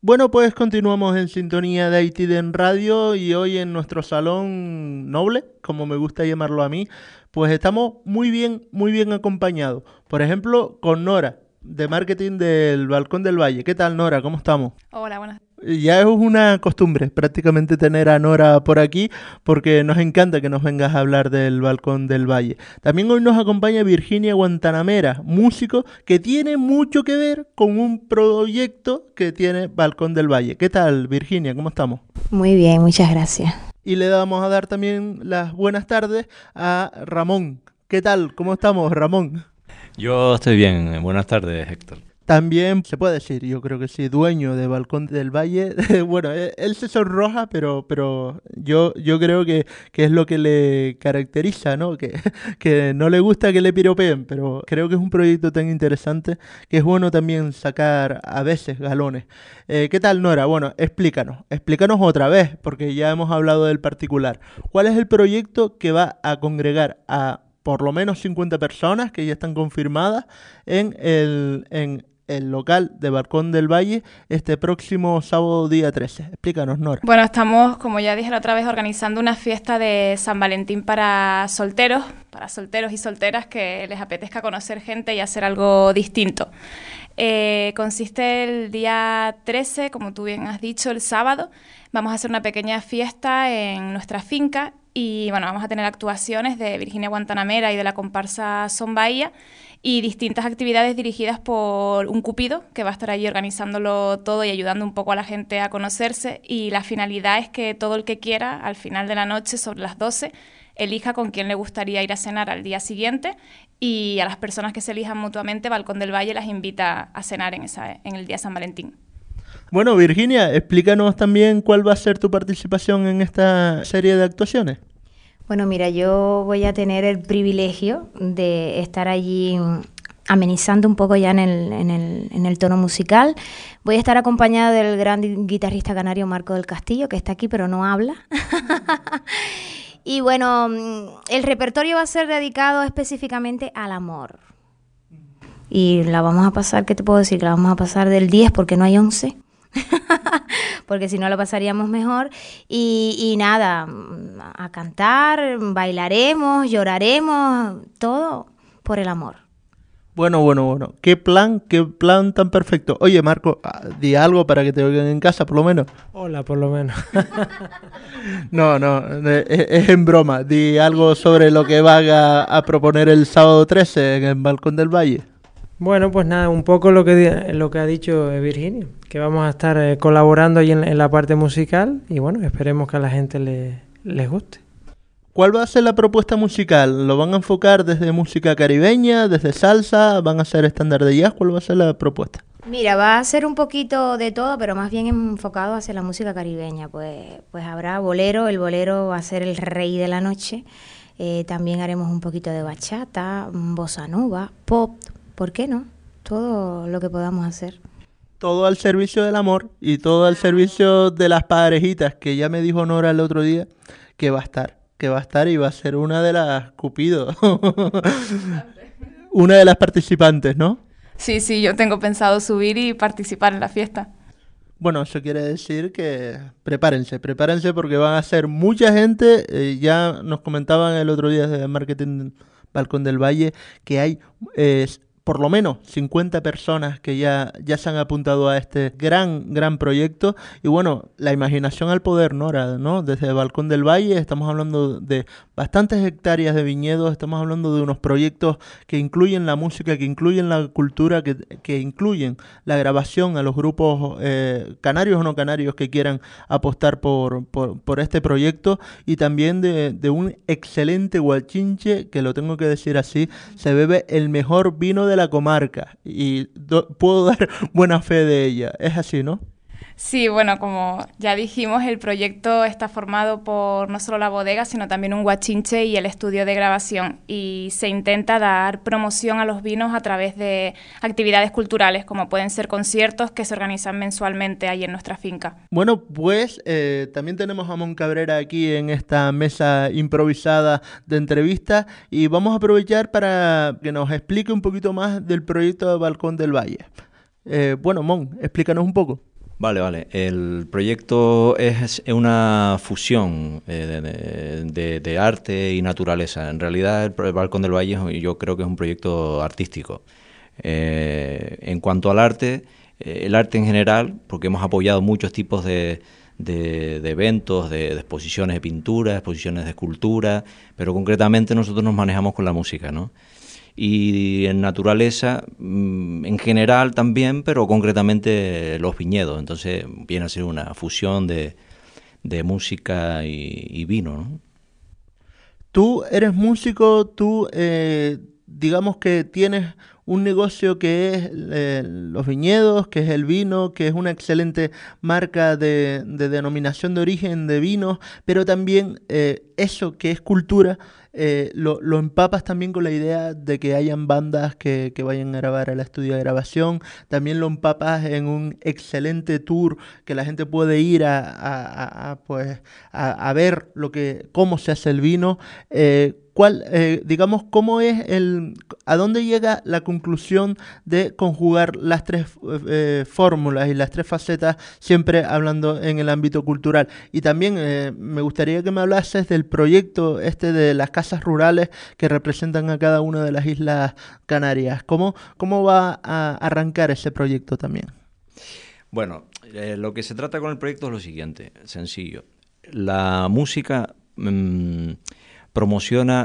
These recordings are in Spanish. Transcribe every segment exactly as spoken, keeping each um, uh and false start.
Bueno, pues continuamos en sintonía de Haitiden Radio y hoy en nuestro salón noble, como me gusta llamarlo a mí, pues estamos muy bien, muy bien acompañados. Por ejemplo, con Nora, de marketing del Balcón del Valle. ¿Qué tal, Nora? ¿Cómo estamos? Hola, buenas. Ya es una costumbre prácticamente tener a Nora por aquí porque nos encanta que nos vengas a hablar del Balcón del Valle. También hoy nos acompaña Virginia Guantanamera, músico que tiene mucho que ver con un proyecto que tiene Balcón del Valle. ¿Qué tal, Virginia? ¿Cómo estamos? Muy bien, muchas gracias. Y le vamos a dar también las buenas tardes a Ramón. ¿Qué tal? ¿Cómo estamos, Ramón? Yo estoy bien. Buenas tardes, Héctor. También se puede decir, yo creo que sí, dueño de Balcón del Valle. Bueno, él, él se sonroja, pero, pero yo, yo creo que, que es lo que le caracteriza, ¿no? Que, que no le gusta que le piropeen, pero creo que es un proyecto tan interesante que es bueno también sacar a veces galones. Eh, ¿Qué tal, Nora? Bueno, explícanos, explícanos otra vez, porque ya hemos hablado del particular. ¿Cuál es el proyecto que va a congregar a por lo menos cincuenta personas que ya están confirmadas en el, en el local de Balcón del Valle este próximo sábado día trece? Explícanos, Nora. Bueno, estamos, como ya dije la otra vez, organizando una fiesta de San Valentín para solteros, para solteros y solteras que les apetezca conocer gente y hacer algo distinto. Eh, consiste el día trece, como tú bien has dicho, el sábado. Vamos a hacer una pequeña fiesta en nuestra finca y bueno, vamos a tener actuaciones de Virginia Guantanamera y de la comparsa Son Bahía y distintas actividades dirigidas por un cupido que va a estar allí organizándolo todo y ayudando un poco a la gente a conocerse, y la finalidad es que todo el que quiera, al final de la noche, sobre las doce, elija con quién le gustaría ir a cenar al día siguiente, y a las personas que se elijan mutuamente, Balcón del Valle las invita a cenar en, esa, en el día San Valentín. Bueno, Virginia, explícanos también cuál va a ser tu participación en esta serie de actuaciones. Bueno, mira, yo voy a tener el privilegio de estar allí amenizando un poco ya en el, en el, en el tono musical. Voy a estar acompañada del gran guitarrista canario Marco del Castillo, que está aquí pero no habla. Y bueno, el repertorio va a ser dedicado específicamente al amor. Y la vamos a pasar, ¿qué te puedo decir? La vamos a pasar del diez porque no hay once. Porque si no lo pasaríamos mejor. Y, y nada, a cantar, bailaremos, lloraremos, todo por el amor. Bueno, bueno, bueno. ¿Qué plan, qué plan tan perfecto? Oye, Marco, di algo para que te oigan en casa, por lo menos. Hola, por lo menos. No, no, es, es en broma. Di algo sobre lo que van a, a proponer el sábado trece en el Balcón del Valle. Bueno, pues nada, un poco lo que lo que ha dicho Virginia, que vamos a estar eh, colaborando ahí en, en la parte musical y bueno, esperemos que a la gente le, les guste. ¿Cuál va a ser la propuesta musical? ¿Lo van a enfocar desde música caribeña, desde salsa? ¿Van a ser estándar de jazz? ¿Cuál va a ser la propuesta? Mira, va a ser un poquito de todo, pero más bien enfocado hacia la música caribeña. Pues, pues habrá bolero, el bolero va a ser el rey de la noche. Eh, también haremos un poquito de bachata, bossa nova, pop. ¿Por qué no? Todo lo que podamos hacer. Todo al servicio del amor y todo al servicio de las parejitas, que ya me dijo Nora el otro día que va a estar, que va a estar y va a ser una de las Cupido. Una de las participantes, ¿no? Sí, sí, yo tengo pensado subir y participar en la fiesta. Bueno, eso quiere decir que prepárense, prepárense porque van a ser mucha gente. Eh, ya nos comentaban el otro día desde Marketing Balcón del Valle que hay eh, por lo menos cincuenta personas que ya, ya se han apuntado a este gran, gran proyecto. Y bueno, la imaginación al poder, Nora, ¿no? Desde el Balcón del Valle estamos hablando de bastantes hectáreas de viñedos, estamos hablando de unos proyectos que incluyen la música, que incluyen la cultura, que, que incluyen la grabación a los grupos eh, canarios o no canarios que quieran apostar por, por, por este proyecto, y también de, de un excelente guachinche, que lo tengo que decir así, se bebe el mejor vino de de la comarca y do, puedo dar buena fe de ella. Es así, ¿no? Sí, bueno, como ya dijimos, el proyecto está formado por no solo la bodega, sino también un guachinche y el estudio de grabación, y se intenta dar promoción a los vinos a través de actividades culturales, como pueden ser conciertos que se organizan mensualmente ahí en nuestra finca. Bueno, pues eh, también tenemos a Mon Cabrera aquí en esta mesa improvisada de entrevistas, y vamos a aprovechar para que nos explique un poquito más del proyecto de Balcón del Valle. Eh, bueno, Mon, explícanos un poco. Vale, vale. El proyecto es una fusión eh, de, de, de arte y naturaleza. En realidad el, el Balcón del Valle yo creo que es un proyecto artístico. Eh, en cuanto al arte, eh, el arte en general, porque hemos apoyado muchos tipos de, de, de eventos, de, de exposiciones de pintura, exposiciones de escultura, pero concretamente nosotros nos manejamos con la música, ¿no? Y en naturaleza en general también, pero concretamente los viñedos. Entonces viene a ser una fusión de, de música y, y vino, ¿no? Tú eres músico, tú eh, digamos que tienes un negocio que es eh, los viñedos, que es el vino, que es una excelente marca de, de denominación de origen de vinos, pero también eh, eso que es cultura, eh, lo, lo empapas también con la idea de que hayan bandas que, que vayan a grabar al estudio de grabación, también lo empapas en un excelente tour que la gente puede ir a, a, a, a, pues, a, a ver lo que, cómo se hace el vino. Eh, ¿Cuál, eh, digamos, cómo es el, a dónde llega la conclusión de conjugar las tres eh, fórmulas y las tres facetas, siempre hablando en el ámbito cultural? Y también eh, me gustaría que me hablases del proyecto este de las casas rurales que representan a cada una de las islas Canarias. ¿Cómo, cómo va a arrancar ese proyecto también? Bueno, eh, lo que se trata con el proyecto es lo siguiente, sencillo. La música mmm, promociona,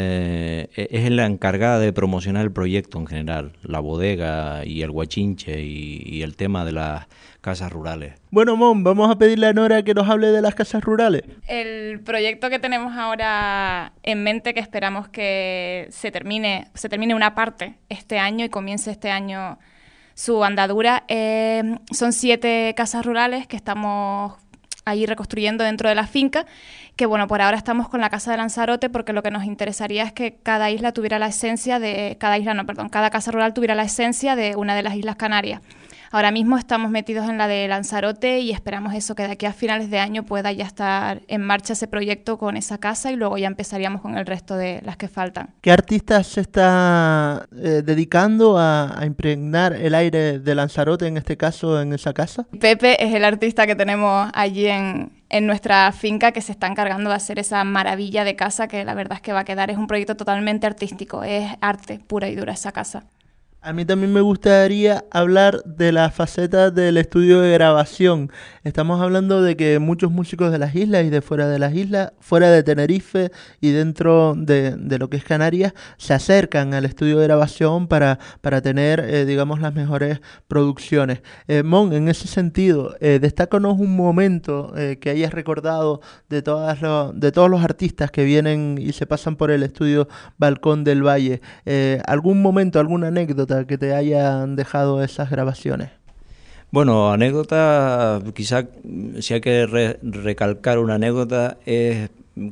eh, es la encargada de promocionar el proyecto en general, la bodega y el guachinche y, y el tema de las casas rurales. Bueno, Mon, vamos a pedirle a Nora que nos hable de las casas rurales. El proyecto que tenemos ahora en mente, que esperamos que se termine, se termine una parte este año y comience este año su andadura, eh, son siete casas rurales que estamos ahí reconstruyendo dentro de la finca, que bueno, por ahora estamos con la casa de Lanzarote porque lo que nos interesaría es que cada isla tuviera la esencia de, cada isla no, perdón, cada casa rural tuviera la esencia de una de las Islas Canarias. Ahora mismo estamos metidos en la de Lanzarote y esperamos eso, que de aquí a finales de año pueda ya estar en marcha ese proyecto con esa casa y luego ya empezaríamos con el resto de las que faltan. ¿Qué artista se está eh, dedicando a, a impregnar el aire de Lanzarote, en este caso, en esa casa? Pepe es el artista que tenemos allí en, en nuestra finca, que se está encargando de hacer esa maravilla de casa que la verdad es que va a quedar, es un proyecto totalmente artístico, es arte pura y dura esa casa. A mí también me gustaría hablar de la faceta del estudio de grabación. Estamos hablando de que muchos músicos de las islas y de fuera de las islas, fuera de Tenerife y dentro de, de lo que es Canarias, se acercan al estudio de grabación para, para tener, eh, digamos, las mejores producciones. Eh, Mon, en ese sentido, eh, destácanos un momento eh, que hayas recordado de, todas lo, de todos los artistas que vienen y se pasan por el estudio Balcón del Valle. Eh, ¿Algún momento, alguna anécdota que te hayan dejado esas grabaciones? Bueno, anécdota, quizá si hay que re recalcar una anécdota, es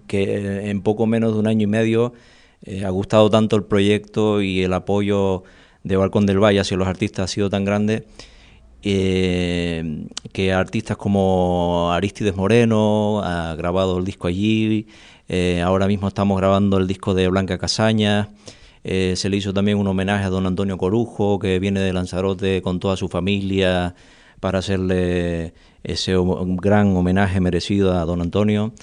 que en poco menos de un año y medio eh, ha gustado tanto el proyecto y el apoyo de Balcón del Valle hacia los artistas ha sido tan grande eh, que artistas como Arístides Moreno ha grabado el disco allí, eh, ahora mismo estamos grabando el disco de Blanca Casaña. Eh, se le hizo también un homenaje a don Antonio Corujo, que viene de Lanzarote con toda su familia, para hacerle ese un gran homenaje merecido a don Antonio.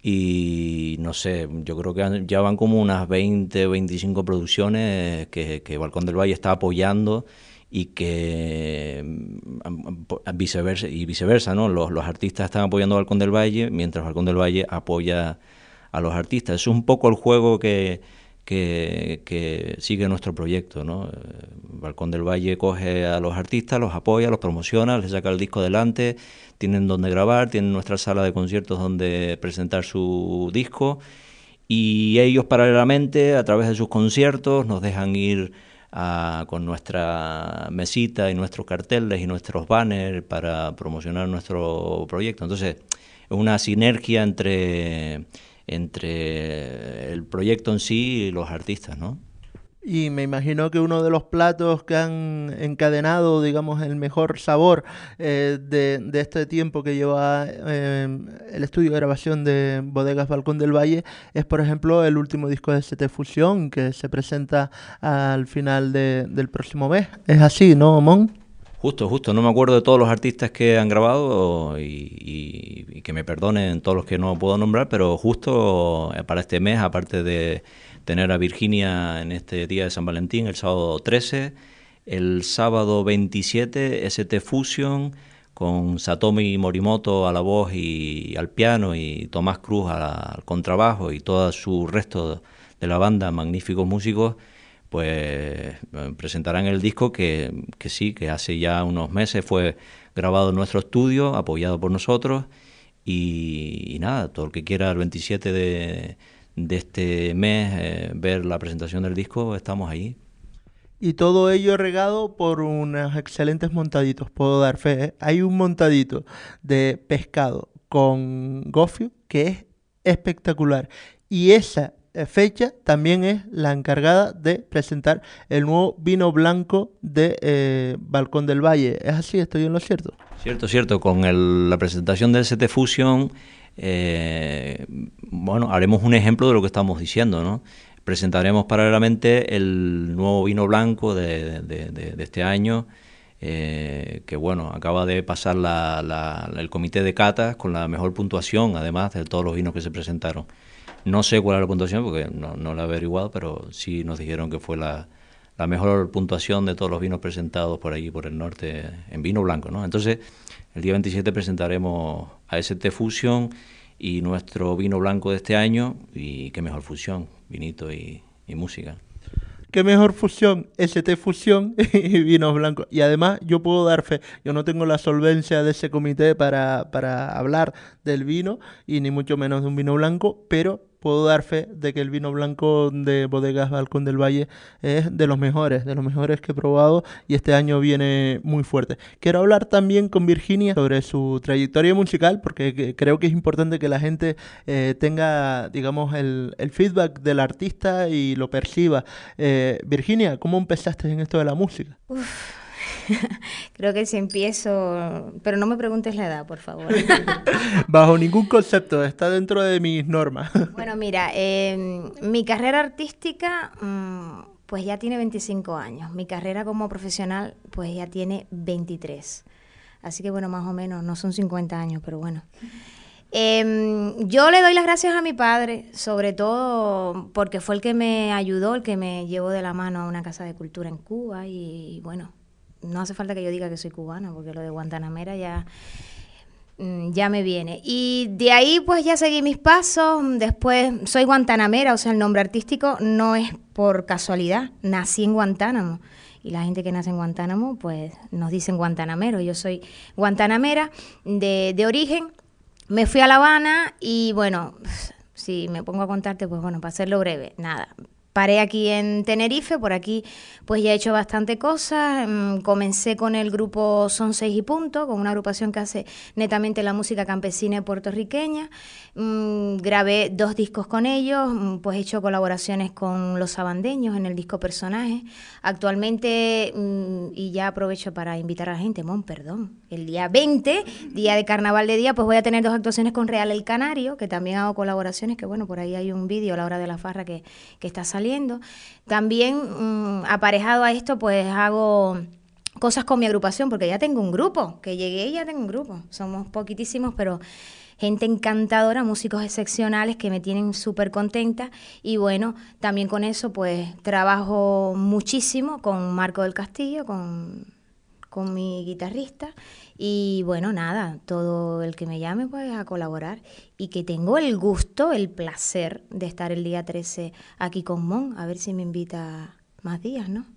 Y no sé, yo creo que ya van como unas veinte, veinticinco producciones que, que Balcón del Valle está apoyando y que viceversa, y viceversa, ¿no? Los, los artistas están apoyando a Balcón del Valle, mientras Balcón del Valle apoya a los artistas. Eso es un poco el juego que... Que, que sigue nuestro proyecto, ¿no? Balcón del Valle coge a los artistas, los apoya, los promociona, les saca el disco adelante, tienen donde grabar, tienen nuestra sala de conciertos donde presentar su disco y ellos paralelamente a través de sus conciertos nos dejan ir a, con nuestra mesita y nuestros carteles y nuestros banners para promocionar nuestro proyecto. Entonces es una sinergia entre... entre el proyecto en sí y los artistas, ¿no? Y me imagino que uno de los platos que han encadenado, digamos, el mejor sabor eh, de, de este tiempo que lleva eh, el estudio de grabación de Bodegas Balcón del Valle es, por ejemplo, el último disco de S T Fusión, que se presenta al final de, del próximo mes. ¿Es así, no, Mon? Justo, justo, no me acuerdo de todos los artistas que han grabado y, y, y que me perdonen todos los que no puedo nombrar, pero justo para este mes, aparte de tener a Virginia en este día de San Valentín, el sábado trece, el sábado veintisiete, S T Fusion, con Satomi Morimoto a la voz y al piano y Tomás Cruz a la, al contrabajo y todo su resto de la banda, magníficos músicos, pues presentarán el disco que, que sí, que hace ya unos meses fue grabado en nuestro estudio, apoyado por nosotros, y, y nada, todo el que quiera el veintisiete de, de este mes eh, ver la presentación del disco, estamos ahí. Y todo ello regado por unos excelentes montaditos, puedo dar fe, ¿eh? Hay un montadito de pescado con gofio que es espectacular, y esa fecha también es la encargada de presentar el nuevo vino blanco de eh, Balcón del Valle. ¿Es así? ¿Estoy en lo cierto? Cierto, cierto. Con el, la presentación del S T Fusion, eh, bueno, haremos un ejemplo de lo que estamos diciendo, ¿no? Presentaremos paralelamente el nuevo vino blanco de, de, de, de este año, eh, que bueno, acaba de pasar la, la, el comité de catas con la mejor puntuación, además de todos los vinos que se presentaron. No sé cuál es la puntuación porque no, no la he averiguado, pero sí nos dijeron que fue la, la mejor puntuación de todos los vinos presentados por allí, por el norte, en vino blanco, ¿no? Entonces, el día veintisiete presentaremos a S T Fusion y nuestro vino blanco de este año, y qué mejor fusión, vinito y, y música. Qué mejor fusión, S T Fusión y vinos blancos. Y además yo puedo dar fe, yo no tengo la solvencia de ese comité para, para hablar del vino, y ni mucho menos de un vino blanco, pero puedo dar fe de que el vino blanco de Bodegas Balcón del Valle es de los mejores, de los mejores que he probado, y este año viene muy fuerte. Quiero hablar también con Virginia sobre su trayectoria musical, porque creo que es importante que la gente eh, tenga, digamos, el, el feedback del artista y lo perciba. Eh, Virginia, ¿cómo empezaste en esto de la música? Uf. Creo que si empiezo... Pero no me preguntes la edad, por favor. Bajo ningún concepto, está dentro de mis normas. Bueno, mira, eh, mi carrera artística mmm, pues ya tiene veinticinco años. Mi carrera como profesional pues ya tiene veintitrés. Así que bueno, más o menos, no son cincuenta años, pero bueno. Eh, yo le doy las gracias a mi padre, sobre todo porque fue el que me ayudó, el que me llevó de la mano a una casa de cultura en Cuba, y, y bueno... No hace falta que yo diga que soy cubana, porque lo de Guantanamera ya, ya me viene. Y de ahí pues ya seguí mis pasos. Después soy guantanamera, o sea, el nombre artístico no es por casualidad. Nací en Guantánamo. Y la gente que nace en Guantánamo, pues nos dicen guantanamero. Yo soy guantanamera de, de origen. Me fui a La Habana y bueno, si me pongo a contarte, pues bueno, para hacerlo breve, nada. Paré aquí en Tenerife, por aquí pues ya he hecho bastante cosas. Mm, comencé con el grupo Son Seis y Punto, con una agrupación que hace netamente la música campesina y puertorriqueña. Mm, grabé dos discos con ellos, mm, pues he hecho colaboraciones con Los Sabandeños en el disco Personaje. Actualmente, mm, y ya aprovecho para invitar a la gente, mon, perdón, el día veinte, día de Carnaval de Día, pues voy a tener dos actuaciones con Real El Canario, que también hago colaboraciones, que bueno, por ahí hay un vídeo, La Hora de la Farra, que, que está saliendo. También mmm, aparejado a esto pues hago cosas con mi agrupación, porque ya tengo un grupo, que llegué y ya tengo un grupo, somos poquitísimos, pero gente encantadora, músicos excepcionales que me tienen súper contenta. Y bueno, también con eso pues trabajo muchísimo con Marco del Castillo, con, con mi guitarrista. Y bueno, nada, todo el que me llame pues a colaborar, y que tengo el gusto, el placer de estar el día trece aquí con Mon, a ver si me invita más días, ¿no?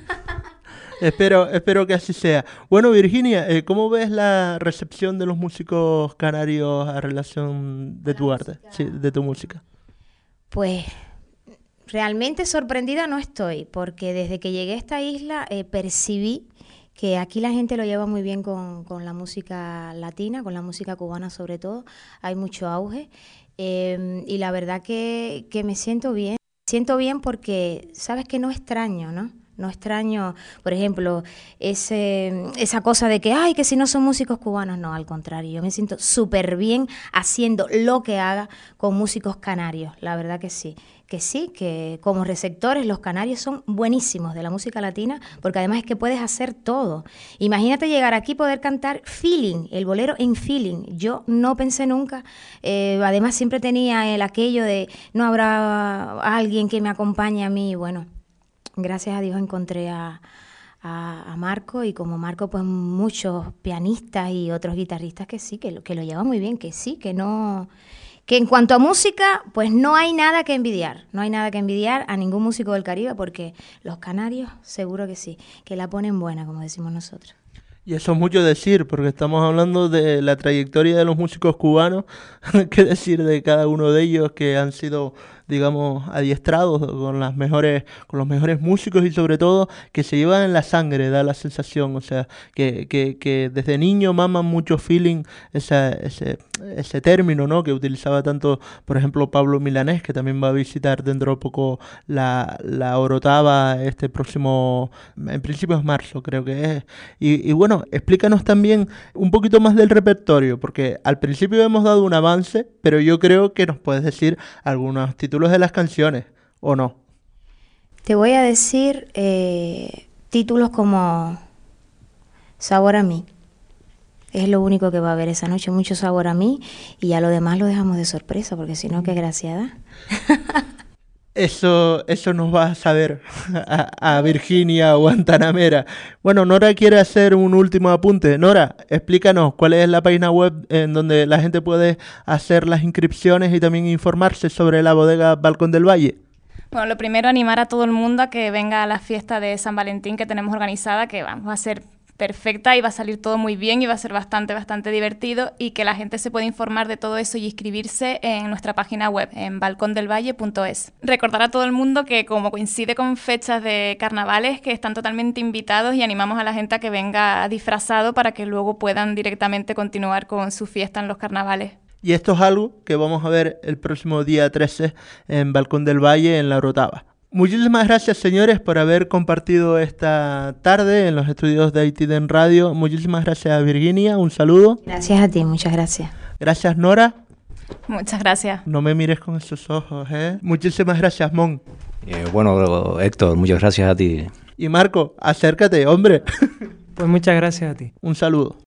espero, espero que así sea. Bueno, Virginia, eh, ¿cómo ves la recepción de los músicos canarios a relación de tu arte, sí, de tu música? Pues realmente sorprendida no estoy, porque desde que llegué a esta isla eh, percibí que aquí la gente lo lleva muy bien con, con la música latina, con la música cubana sobre todo. Hay mucho auge, eh, y la verdad que, que me siento bien. Siento bien porque, sabes que no extraño, ¿no? No extraño, por ejemplo, ese, esa cosa de que, ay, que si no son músicos cubanos. No, al contrario, yo me siento súper bien haciendo lo que haga con músicos canarios. La verdad que sí. Que sí, que como receptores los canarios son buenísimos de la música latina, porque además es que puedes hacer todo. Imagínate llegar aquí y poder cantar feeling, el bolero en feeling. Yo no pensé nunca, eh, además siempre tenía el aquello de no habrá alguien que me acompañe a mí. Bueno, gracias a Dios encontré a, a, a Marco, y como Marco, pues muchos pianistas y otros guitarristas que sí, que lo, que lo llevan muy bien, que sí, que no... Que en cuanto a música, pues no hay nada que envidiar, no hay nada que envidiar a ningún músico del Caribe, porque los canarios seguro que sí, que la ponen buena, como decimos nosotros. Y eso es mucho decir, porque estamos hablando de la trayectoria de los músicos cubanos, qué decir de cada uno de ellos que han sido, digamos, adiestrados con las mejores, con los mejores músicos, y sobre todo que se llevan en la sangre, da la sensación, o sea, que, que, que desde niño maman mucho feeling, esa, ese, ese término, ¿no?, que utilizaba tanto, por ejemplo, Pablo Milanés, que también va a visitar dentro de poco la, la Orotava este próximo, en principio es marzo, creo que es, y, y bueno, explícanos también un poquito más del repertorio, porque al principio hemos dado un avance, pero yo creo que nos puedes decir algunos títulos de las canciones, ¿o no? Te voy a decir eh, títulos como Sabor a mí. Es lo único que va a haber esa noche, mucho sabor a mí, y ya lo demás lo dejamos de sorpresa, porque si no, qué gracia da. Eso, eso nos va a saber a, a Virginia Guantanamera. Bueno, Nora quiere hacer un último apunte. Nora, explícanos cuál es la página web en donde la gente puede hacer las inscripciones y también informarse sobre la bodega Balcón del Valle. Bueno, lo primero, animar a todo el mundo a que venga a la fiesta de San Valentín que tenemos organizada, que vamos a ser perfecta y va a salir todo muy bien y va a ser bastante, bastante divertido, y que la gente se puede informar de todo eso y inscribirse en nuestra página web, en balcón del valle punto es. Recordar a todo el mundo que como coincide con fechas de carnavales, que están totalmente invitados, y animamos a la gente a que venga disfrazado para que luego puedan directamente continuar con su fiesta en los carnavales. Y esto es algo que vamos a ver el próximo día trece en Balcón del Valle, en La Orotava. Muchísimas gracias, señores, por haber compartido esta tarde en los estudios de Aitiden Radio. Muchísimas gracias a Virginia, un saludo. Gracias a ti, muchas gracias. Gracias, Nora. Muchas gracias. No me mires con esos ojos, ¿eh? Muchísimas gracias, Mon. Eh, bueno, Héctor, muchas gracias a ti. Y Marco, acércate, hombre. Pues muchas gracias a ti. Un saludo.